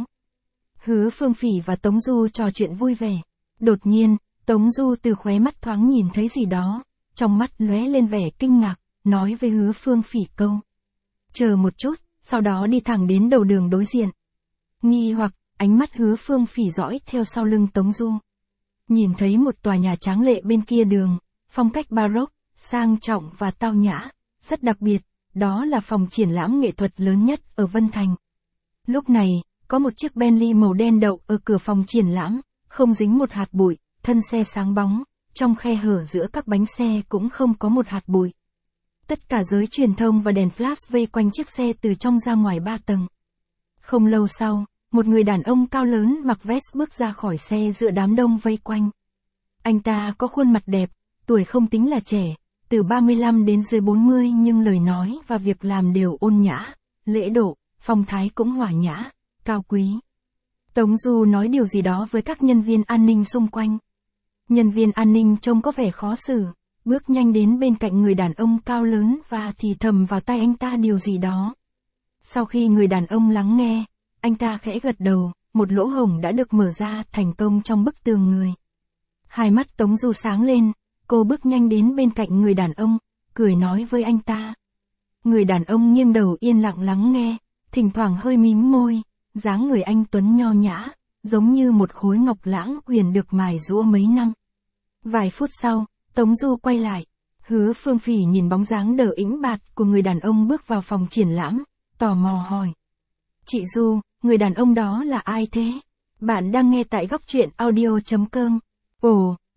Hứa Phương Phỉ và Tống Du trò chuyện vui vẻ. Đột nhiên, Tống Du từ khóe mắt thoáng nhìn thấy gì đó, trong mắt lóe lên vẻ kinh ngạc, nói với Hứa Phương Phỉ câu. Chờ một chút, sau đó đi thẳng đến đầu đường đối diện. Nghi hoặc, ánh mắt Hứa Phương Phỉ dõi theo sau lưng Tống Du. Nhìn thấy một tòa nhà tráng lệ bên kia đường, phong cách baroque, sang trọng và tao nhã, rất đặc biệt, đó là phòng triển lãm nghệ thuật lớn nhất ở Vân Thành. Lúc này, có một chiếc Bentley màu đen đậu ở cửa phòng triển lãm, không dính một hạt bụi, thân xe sáng bóng, trong khe hở giữa các bánh xe cũng không có một hạt bụi. Tất cả giới truyền thông và đèn flash vây quanh chiếc xe từ trong ra ngoài 3 tầng. Không lâu sau, một người đàn ông cao lớn mặc vest bước ra khỏi xe giữa đám đông vây quanh. Anh ta có khuôn mặt đẹp, tuổi không tính là trẻ, từ 35 đến dưới 40 nhưng lời nói và việc làm đều ôn nhã, lễ độ, phong thái cũng hòa nhã, cao quý. Tống Du nói điều gì đó với các nhân viên an ninh xung quanh. Nhân viên an ninh trông có vẻ khó xử, bước nhanh đến bên cạnh người đàn ông cao lớn và thì thầm vào tai anh ta điều gì đó. Sau khi người đàn ông lắng nghe, anh ta khẽ gật đầu, một lỗ hổng đã được mở ra thành công trong bức tường người. Hai mắt Tống Du sáng lên, cô bước nhanh đến bên cạnh người đàn ông, cười nói với anh ta. Người đàn ông nghiêng đầu yên lặng lắng nghe, thỉnh thoảng hơi mím môi, dáng người anh tuấn nho nhã, giống như một khối ngọc lãng huyền được mài giũa mấy năm. Vài phút sau, Tống Du quay lại, Hứa Phương Phỉ nhìn bóng dáng đờ ĩnh bạt của người đàn ông bước vào phòng triển lãm, tò mò hỏi. Chị Du, người đàn ông đó là ai thế? Bạn đang nghe tại góc truyện audio.com. Ồ,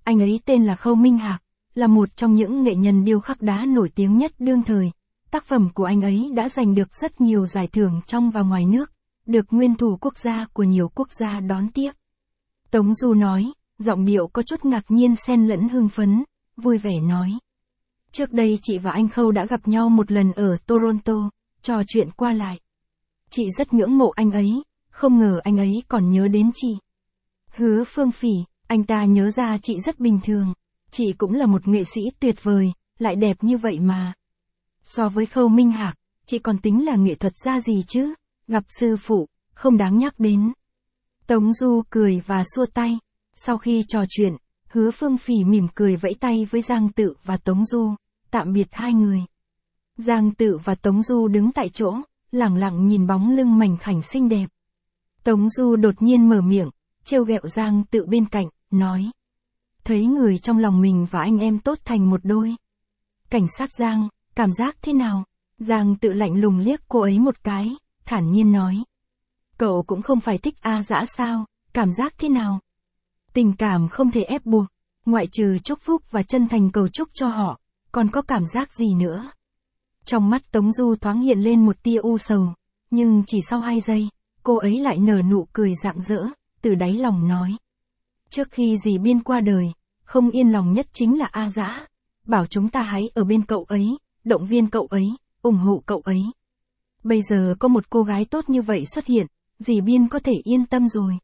Anh ấy tên là Khâu Minh Hạc, là một trong những nghệ nhân điêu khắc đá nổi tiếng nhất đương thời. Tác phẩm của anh ấy đã giành được rất nhiều giải thưởng trong và ngoài nước, được nguyên thủ quốc gia của nhiều quốc gia đón tiếp. Tống Du nói, giọng điệu có chút ngạc nhiên xen lẫn hưng phấn, vui vẻ nói. Trước đây chị và anh Khâu đã gặp nhau một lần ở Toronto, trò chuyện qua lại. Chị rất ngưỡng mộ anh ấy, không ngờ anh ấy còn nhớ đến chị. Hứa Phương Phỉ, anh ta nhớ ra chị rất bình thường, chị cũng là một nghệ sĩ tuyệt vời, lại đẹp như vậy mà. So với Khâu Minh Hạc, chị còn tính là nghệ thuật gia gì chứ, gặp sư phụ, không đáng nhắc đến. Tống Du cười và xua tay. Sau khi trò chuyện, Hứa Phương Phỉ mỉm cười vẫy tay với Giang Tự và Tống Du, tạm biệt hai người. Giang Tự và Tống Du đứng tại chỗ, lẳng lặng nhìn bóng lưng mảnh khảnh xinh đẹp. Tống Du đột nhiên mở miệng, trêu ghẹo Giang Tự bên cạnh, nói. Thấy người trong lòng mình và anh em tốt thành một đôi. Cảnh sát Giang, cảm giác thế nào? Giang Tự lạnh lùng liếc cô ấy một cái, thản nhiên nói. Cậu cũng không phải thích A Dã sao, cảm giác thế nào? Tình cảm không thể ép buộc, ngoại trừ chúc phúc và chân thành cầu chúc cho họ, còn có cảm giác gì nữa? Trong mắt Tống Du thoáng hiện lên một tia u sầu, nhưng chỉ sau 2 giây, cô ấy lại nở nụ cười rạng rỡ, từ đáy lòng nói. Trước khi dì Biên qua đời, không yên lòng nhất chính là A Dã, bảo chúng ta hãy ở bên cậu ấy, động viên cậu ấy, ủng hộ cậu ấy. Bây giờ có một cô gái tốt như vậy xuất hiện, dì Biên có thể yên tâm rồi.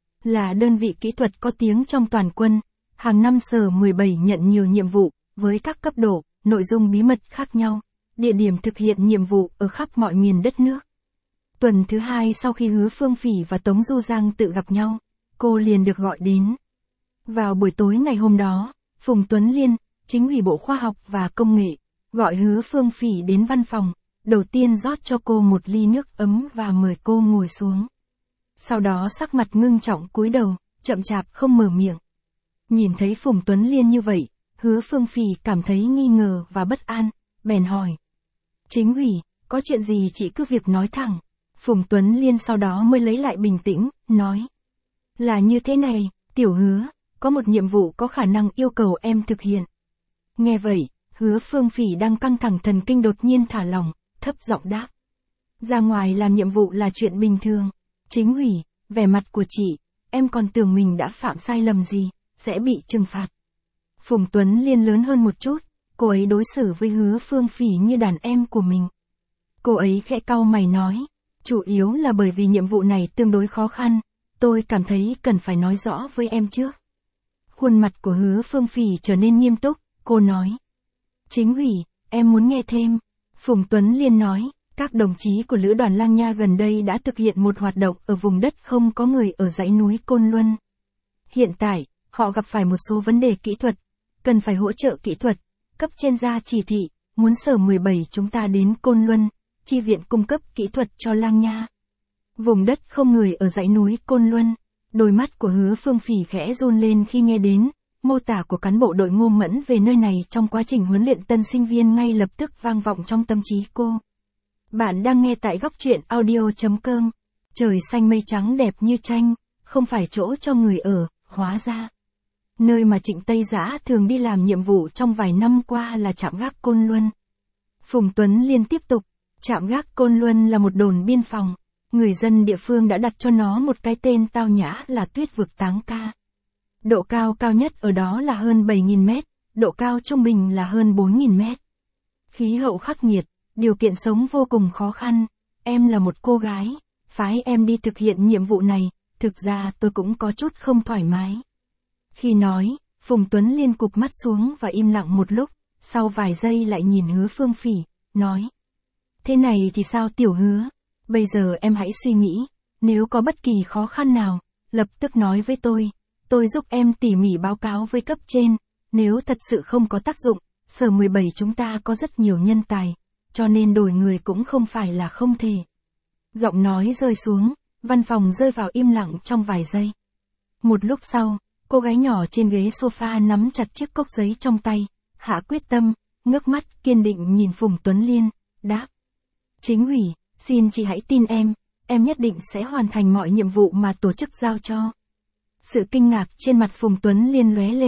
Là đơn vị kỹ thuật có tiếng trong toàn quân, hàng năm Sở 17 nhận nhiều nhiệm vụ, với các cấp độ, nội dung bí mật khác nhau, địa điểm thực hiện nhiệm vụ ở khắp mọi miền đất nước. Tuần thứ 2 sau khi Hứa Phương Phỉ và Tống Du Giang tự gặp nhau, cô liền được gọi đến. Vào buổi tối ngày hôm đó, Phùng Tuấn Liên, Chính ủy Bộ Khoa học và Công nghệ, gọi Hứa Phương Phỉ đến văn phòng, đầu tiên rót cho cô một ly nước ấm và mời cô ngồi xuống. Sau đó sắc mặt ngưng trọng cúi đầu, chậm chạp không mở miệng. Nhìn thấy Phùng Tuấn Liên như vậy, Hứa Phương Phỉ cảm thấy nghi ngờ và bất an, bèn hỏi. Chính ủy, có chuyện gì chị cứ việc nói thẳng. Phùng Tuấn Liên sau đó mới lấy lại bình tĩnh, nói. Là như thế này, Tiểu Hứa, có một nhiệm vụ có khả năng yêu cầu em thực hiện. Nghe vậy, Hứa Phương Phỉ đang căng thẳng thần kinh đột nhiên thả lỏng, thấp giọng đáp. Ra ngoài làm nhiệm vụ là chuyện bình thường. Chính ủy, vẻ mặt của chị, em còn tưởng mình đã phạm sai lầm gì, sẽ bị trừng phạt. Phùng Tuấn Liên lớn hơn một chút, cô ấy đối xử với Hứa Phương Phỉ như đàn em của mình. Cô ấy khẽ cau mày nói, chủ yếu là bởi vì nhiệm vụ này tương đối khó khăn, tôi cảm thấy cần phải nói rõ với em trước. Khuôn mặt của Hứa Phương Phỉ trở nên nghiêm túc, cô nói. Chính ủy, em muốn nghe thêm. Phùng Tuấn Liên nói, các đồng chí của Lữ đoàn Lang Nha gần đây đã thực hiện một hoạt động ở vùng đất không có người ở dãy núi Côn Luân. Hiện tại, họ gặp phải một số vấn đề kỹ thuật, cần phải hỗ trợ kỹ thuật, cấp trên ra chỉ thị, muốn Sở 17 chúng ta đến Côn Luân, chi viện cung cấp kỹ thuật cho Lang Nha. Vùng đất không người ở dãy núi Côn Luân, đôi mắt của Hứa Phương Phỉ khẽ run lên khi nghe đến mô tả của cán bộ đội Ngô Mẫn về nơi này trong quá trình huấn luyện tân sinh viên ngay lập tức vang vọng trong tâm trí cô. Bạn đang nghe tại góc truyện audio.com. Trời xanh mây trắng đẹp như tranh, không phải chỗ cho người ở, hóa ra. Nơi mà Trịnh Tây Giã thường đi làm nhiệm vụ trong vài năm qua là trạm gác Côn Luân. Phùng Tuấn Liên tiếp tục, trạm gác Côn Luân là một đồn biên phòng. Người dân địa phương đã đặt cho nó một cái tên tao nhã là Tuyết vực Táng Ca. Độ cao cao nhất ở đó là hơn 7.000 mét, độ cao trung bình là hơn 4.000 mét. Khí hậu khắc nghiệt, điều kiện sống vô cùng khó khăn. Em là một cô gái, phái em đi thực hiện nhiệm vụ này, thực ra tôi cũng có chút không thoải mái. Khi nói, Phùng Tuấn Liên cụp mắt xuống và im lặng một lúc, sau vài giây lại nhìn Hứa Phương Phỉ, nói. Thế này thì sao Tiểu Hứa? Bây giờ em hãy suy nghĩ, nếu có bất kỳ khó khăn nào, lập tức nói với tôi giúp em tỉ mỉ báo cáo với cấp trên, nếu thật sự không có tác dụng, Sở 17 chúng ta có rất nhiều nhân tài, cho nên đổi người cũng không phải là không thể. Giọng nói rơi xuống, văn phòng rơi vào im lặng trong vài giây. Một lúc sau, cô gái nhỏ trên ghế sofa nắm chặt chiếc cốc giấy trong tay, hạ quyết tâm, ngước mắt kiên định nhìn Phùng Tuấn Liên, đáp. Chính ủy, xin chị hãy tin em nhất định sẽ hoàn thành mọi nhiệm vụ mà tổ chức giao cho. Sự kinh ngạc trên mặt Phùng Tuấn Liên lóe lên,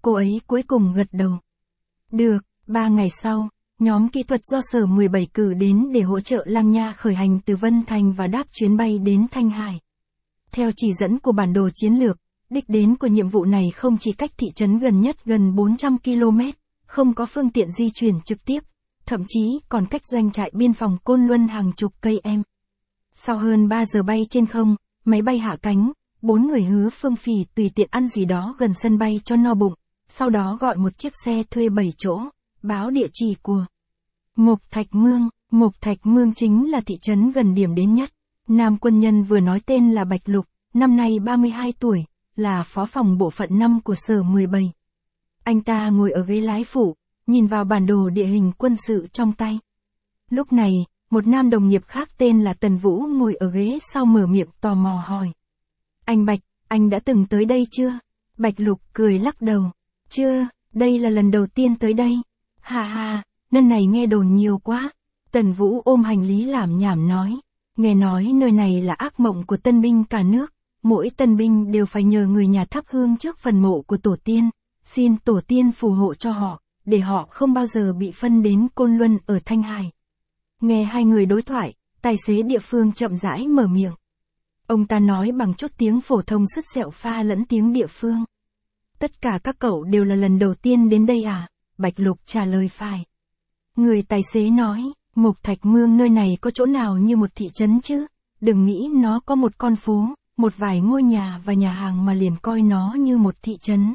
cô ấy cuối cùng gật đầu. Được, 3 ngày sau, nhóm kỹ thuật do Sở 17 cử đến để hỗ trợ Lam Nha khởi hành từ Vân Thành và đáp chuyến bay đến Thanh Hải. Theo chỉ dẫn của bản đồ chiến lược, đích đến của nhiệm vụ này không chỉ cách thị trấn gần nhất gần 400 km, không có phương tiện di chuyển trực tiếp, thậm chí còn cách doanh trại biên phòng Côn Luân hàng chục cây em. Sau hơn 3 giờ bay trên không, máy bay hạ cánh, 4 người Hứa Phương Phỉ tùy tiện ăn gì đó gần sân bay cho no bụng, sau đó gọi một chiếc xe thuê 7 chỗ, báo địa chỉ của Mộc Thạch Mương. Mộc Thạch Mương chính là thị trấn gần điểm đến nhất. Nam quân nhân vừa nói tên là Bạch Lục, năm nay 32 tuổi, là phó phòng bộ phận 5 của Sở 17. Anh ta ngồi ở ghế lái phụ, nhìn vào bản đồ địa hình quân sự trong tay. Lúc này, một nam đồng nghiệp khác tên là Tần Vũ ngồi ở ghế sau mở miệng tò mò hỏi. Anh Bạch, anh đã từng tới đây chưa? Bạch Lục cười lắc đầu. Chưa, đây là lần đầu tiên tới đây. Hà hà, nơi này nghe đồn nhiều quá. Tần Vũ ôm hành lý làm nhảm nói. Nghe nói nơi này là ác mộng của tân binh cả nước. Mỗi tân binh đều phải nhờ người nhà thắp hương trước phần mộ của tổ tiên, xin tổ tiên phù hộ cho họ, để họ không bao giờ bị phân đến Côn Luân ở Thanh Hải. Nghe hai người đối thoại, tài xế địa phương chậm rãi mở miệng. Ông ta nói bằng chút tiếng phổ thông sứt sẹo pha lẫn tiếng địa phương. Tất cả các cậu đều là lần đầu tiên đến đây à? Bạch Lục trả lời phải. Người tài xế nói, Mộc Thạch Mương nơi này có chỗ nào như một thị trấn chứ? Đừng nghĩ nó có một con phố, một vài ngôi nhà và nhà hàng mà liền coi nó như một thị trấn.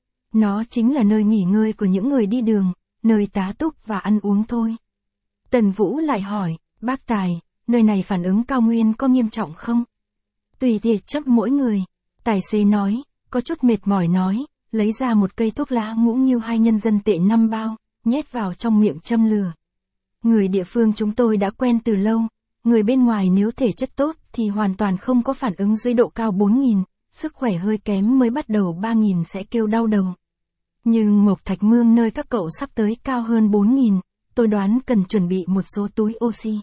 Nó chính là nơi nghỉ ngơi của những người đi đường, nơi tá túc và ăn uống thôi. Tần Vũ lại hỏi, bác Tài, nơi này phản ứng cao nguyên có nghiêm trọng không? Tùy thể chấp mỗi người. Tài xế nói, có chút mệt mỏi nói, lấy ra một cây thuốc lá ngũ nghiêu 2 nhân dân tệ 5 bao, nhét vào trong miệng châm lửa. Người địa phương chúng tôi đã quen từ lâu, người bên ngoài nếu thể chất tốt thì hoàn toàn không có phản ứng dưới độ cao 4.000, sức khỏe hơi kém mới bắt đầu 3.000 sẽ kêu đau đầu. Nhưng Mộc Thạch Mương nơi các cậu sắp tới cao hơn 4.000, tôi đoán cần chuẩn bị một số túi oxy.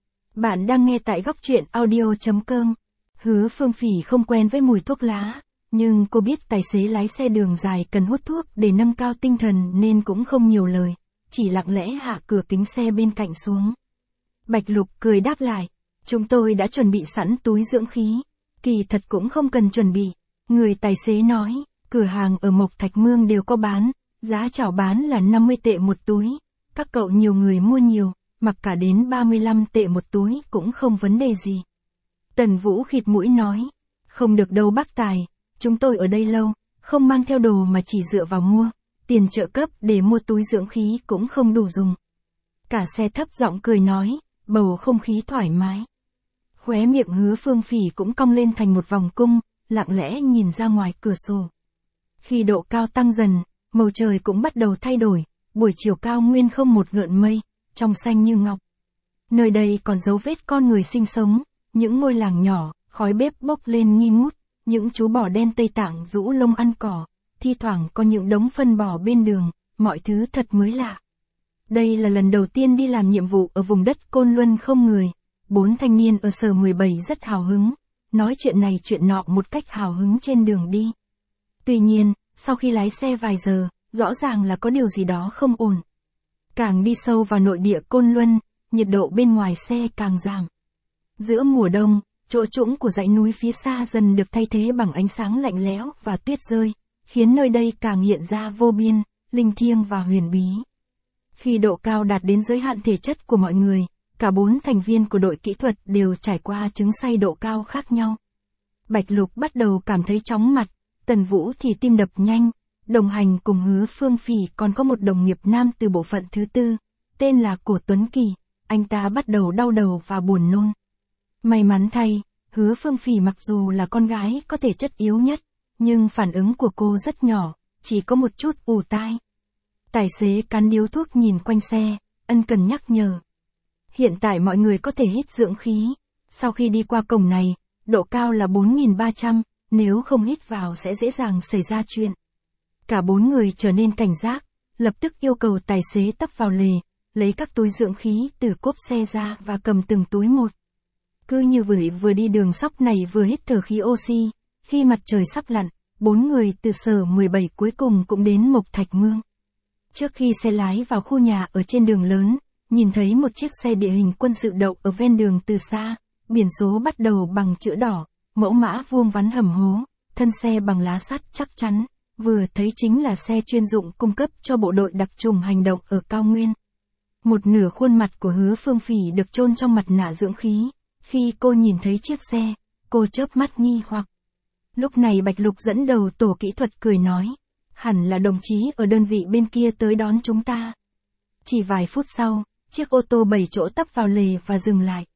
Bạn đang nghe tại góc truyện audio.com. Hứa Phương Phỉ không quen với mùi thuốc lá, nhưng cô biết tài xế lái xe đường dài cần hút thuốc để nâng cao tinh thần nên cũng không nhiều lời, chỉ lặng lẽ hạ cửa kính xe bên cạnh xuống. Bạch Lục cười đáp lại, chúng tôi đã chuẩn bị sẵn túi dưỡng khí, kỳ thật cũng không cần chuẩn bị. Người tài xế nói, cửa hàng ở Mộc Thạch Mương đều có bán, giá chào bán là 50 tệ một túi, các cậu nhiều người mua nhiều, mặc cả đến 35 tệ một túi cũng không vấn đề gì. Tần Vũ khịt mũi nói, không được đâu bác Tài, chúng tôi ở đây lâu, không mang theo đồ mà chỉ dựa vào mua, tiền trợ cấp để mua túi dưỡng khí cũng không đủ dùng. Cả xe thấp giọng cười nói, bầu không khí thoải mái. Khóe miệng Hứa Phương Phỉ cũng cong lên thành một vòng cung, lặng lẽ nhìn ra ngoài cửa sổ. Khi độ cao tăng dần, màu trời cũng bắt đầu thay đổi, buổi chiều cao nguyên không một gợn mây, trong xanh như ngọc. Nơi đây còn dấu vết con người sinh sống, những ngôi làng nhỏ, khói bếp bốc lên nghi ngút, những chú bò đen Tây Tạng rũ lông ăn cỏ, thi thoảng có những đống phân bò bên đường, mọi thứ thật mới lạ. Đây là lần đầu tiên đi làm nhiệm vụ ở vùng đất Côn Luân không người, 4 thanh niên ở Sở 17 rất hào hứng, nói chuyện này chuyện nọ một cách hào hứng trên đường đi. Tuy nhiên, sau khi lái xe vài giờ, rõ ràng là có điều gì đó không ổn. Càng đi sâu vào nội địa Côn Luân, nhiệt độ bên ngoài xe càng giảm. Giữa mùa đông, chỗ trũng của dãy núi phía xa dần được thay thế bằng ánh sáng lạnh lẽo và tuyết rơi, khiến nơi đây càng hiện ra vô biên, linh thiêng và huyền bí. Khi độ cao đạt đến giới hạn thể chất của mọi người, cả 4 thành viên của đội kỹ thuật đều trải qua chứng say độ cao khác nhau. Bạch Lục bắt đầu cảm thấy chóng mặt, Tần Vũ thì tim đập nhanh, đồng hành cùng Hứa Phương Phỉ còn có một đồng nghiệp nam từ bộ phận thứ 4, tên là Cổ Tuấn Kỳ, anh ta bắt đầu đau đầu và buồn nôn. May mắn thay, Hứa Phương Phỉ mặc dù là con gái có thể chất yếu nhất, nhưng phản ứng của cô rất nhỏ, chỉ có một chút ù tai. Tài xế cán điếu thuốc nhìn quanh xe, ân cần nhắc nhở. Hiện tại mọi người có thể hít dưỡng khí, sau khi đi qua cổng này, độ cao là 4.300, nếu không hít vào sẽ dễ dàng xảy ra chuyện. Cả 4 người trở nên cảnh giác, lập tức yêu cầu tài xế tấp vào lề, lấy các túi dưỡng khí từ cốp xe ra và cầm từng túi một. Cứ như vừa đi đường sóc này vừa hít thở khí oxy, khi mặt trời sắp lặn, 4 người từ sở 17 cuối cùng cũng đến Mộc Thạch Mương. Trước khi xe lái vào khu nhà ở trên đường lớn, nhìn thấy một chiếc xe địa hình quân sự đậu ở ven đường từ xa, biển số bắt đầu bằng chữ đỏ, mẫu mã vuông vắn hầm hố, thân xe bằng lá sắt chắc chắn, vừa thấy chính là xe chuyên dụng cung cấp cho bộ đội đặc trùng hành động ở cao nguyên. Một nửa khuôn mặt của Hứa Phương Phỉ được chôn trong mặt nạ dưỡng khí, khi cô nhìn thấy chiếc xe, cô chớp mắt nghi hoặc. Lúc này Bạch Lục dẫn đầu tổ kỹ thuật cười nói, hẳn là đồng chí ở đơn vị bên kia tới đón chúng ta. Chỉ vài phút sau, chiếc ô tô 7 chỗ tấp vào lề và dừng lại.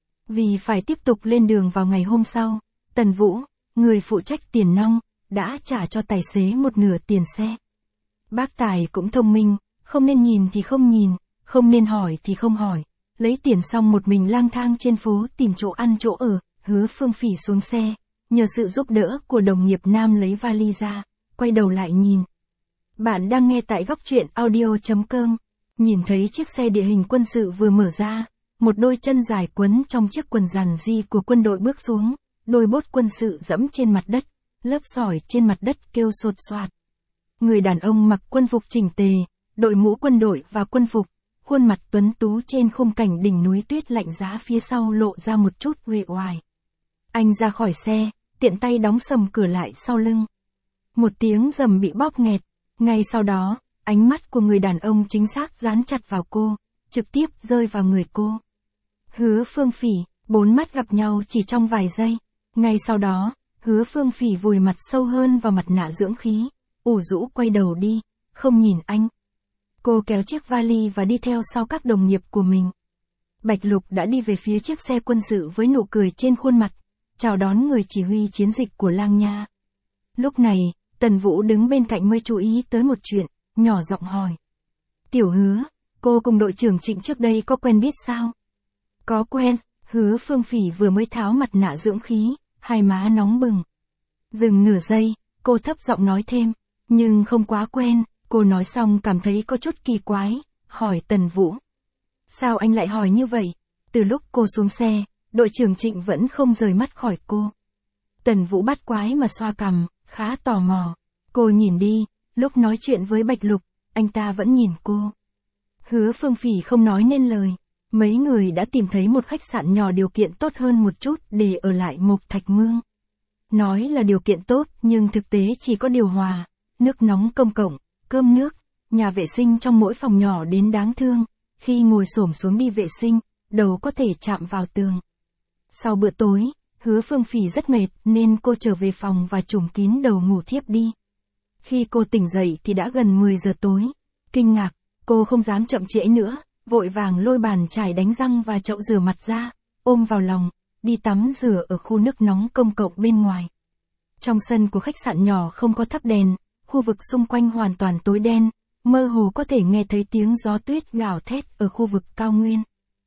Vì phải tiếp tục lên đường vào ngày hôm sau, Tần Vũ, người phụ trách tiền nong, đã trả cho tài xế một nửa tiền xe. Bác Tài cũng thông minh, không nên nhìn thì không nhìn, không nên hỏi thì không hỏi. Lấy tiền xong một mình lang thang trên phố tìm chỗ ăn chỗ ở, Hứa Phương Phỉ xuống xe, nhờ sự giúp đỡ của đồng nghiệp nam lấy vali ra, quay đầu lại nhìn. Bạn đang nghe tại góc truyện audio.com. Nhìn thấy chiếc xe địa hình quân sự vừa mở ra, một đôi chân dài quấn trong chiếc quần giản di của quân đội bước xuống, đôi bốt quân sự dẫm trên mặt đất, lớp sỏi trên mặt đất kêu sột soạt. Người đàn ông mặc quân phục chỉnh tề, đội mũ quân đội và quân phục, khuôn mặt tuấn tú trên khung cảnh đỉnh núi tuyết lạnh giá phía sau lộ ra một chút uể oải. Anh ra khỏi xe, tiện tay đóng sầm cửa lại sau lưng. Một tiếng rầm bị bóp nghẹt, ngay sau đó, ánh mắt của người đàn ông chính xác dán chặt vào cô, trực tiếp rơi vào người cô. Hứa Phương Phỉ, bốn mắt gặp nhau chỉ trong vài giây. Ngay sau đó, Hứa Phương Phỉ vùi mặt sâu hơn vào mặt nạ dưỡng khí, ủ rũ quay đầu đi, không nhìn anh. Cô kéo chiếc vali và đi theo sau các đồng nghiệp của mình. Bạch Lục đã đi về phía chiếc xe quân sự với nụ cười trên khuôn mặt, chào đón người chỉ huy chiến dịch của Lang Nha. Lúc này, Tần Vũ đứng bên cạnh mới chú ý tới một chuyện, nhỏ giọng hỏi. Tiểu Hứa, cô cùng đội trưởng Trịnh trước đây có quen biết sao? Có quen, Hứa Phương Phỉ vừa mới tháo mặt nạ dưỡng khí, hai má nóng bừng. Dừng nửa giây, cô thấp giọng nói thêm, nhưng không quá quen. Cô nói xong cảm thấy có chút kỳ quái, hỏi Tần Vũ. Sao anh lại hỏi như vậy? Từ lúc cô xuống xe, đội trưởng Trịnh vẫn không rời mắt khỏi cô. Tần Vũ bắt quái mà xoa cằm, khá tò mò. Cô nhìn đi, lúc nói chuyện với Bạch Lục, anh ta vẫn nhìn cô. Hứa Phương Phỉ không nói nên lời. Mấy người đã tìm thấy một khách sạn nhỏ điều kiện tốt hơn một chút để ở lại Mộc Thạch Mương. Nói là điều kiện tốt nhưng thực tế chỉ có điều hòa, nước nóng công cộng, cơm nước, nhà vệ sinh trong mỗi phòng nhỏ đến đáng thương. Khi ngồi xổm xuống đi vệ sinh, đầu có thể chạm vào tường. Sau bữa tối, Hứa Phương Phỉ rất mệt nên cô trở về phòng và trùm kín đầu ngủ thiếp đi. Khi cô tỉnh dậy thì đã gần 10 giờ tối. Kinh ngạc, cô không dám chậm trễ nữa, vội vàng lôi bàn chải đánh răng và chậu rửa mặt ra, ôm vào lòng, đi tắm rửa ở khu nước nóng công cộng bên ngoài. Trong sân của khách sạn nhỏ không có thắp đèn, khu vực xung quanh hoàn toàn tối đen, mơ hồ có thể nghe thấy tiếng gió tuyết gào thét ở khu vực cao nguyên.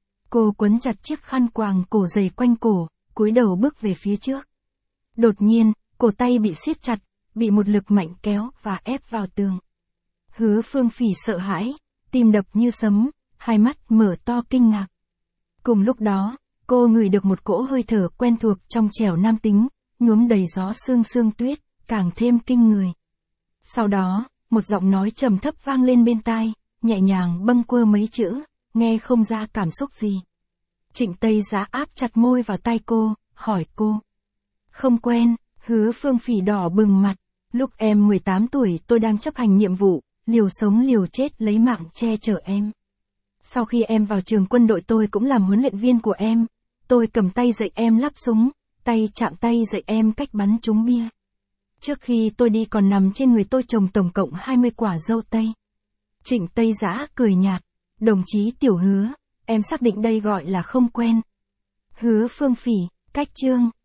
Cô quấn chặt chiếc khăn quàng cổ dày quanh cổ, cúi đầu bước về phía trước. Đột nhiên, cổ tay bị siết chặt, bị một lực mạnh kéo và ép vào tường. Hứa Phương Phỉ sợ hãi, tim đập như sấm, hai mắt mở to kinh ngạc. Cùng lúc đó, cô ngửi được một cỗ hơi thở quen thuộc trong trẻo nam tính, nhuốm đầy gió sương sương tuyết, càng thêm kinh người. Sau đó, một giọng nói trầm thấp vang lên bên tai, nhẹ nhàng bâng quơ mấy chữ, nghe không ra cảm xúc gì. Trịnh Tây Giá áp chặt môi vào tai cô, hỏi cô. Không quen, Hứa Phương Phỉ đỏ bừng mặt. Lúc em 18 tuổi tôi đang chấp hành nhiệm vụ, liều sống liều chết lấy mạng che chở em. Sau khi em vào trường quân đội tôi cũng làm huấn luyện viên của em. Tôi cầm tay dạy em lắp súng, tay chạm tay dạy em cách bắn trúng bia. Trước khi tôi đi còn nằm trên người tôi trồng tổng cộng 20 quả dâu tây. Trịnh Tây Giã cười nhạt. Đồng chí Tiểu Hứa, em xác định đây gọi là không quen. Hứa Phương Phỉ, cách chương.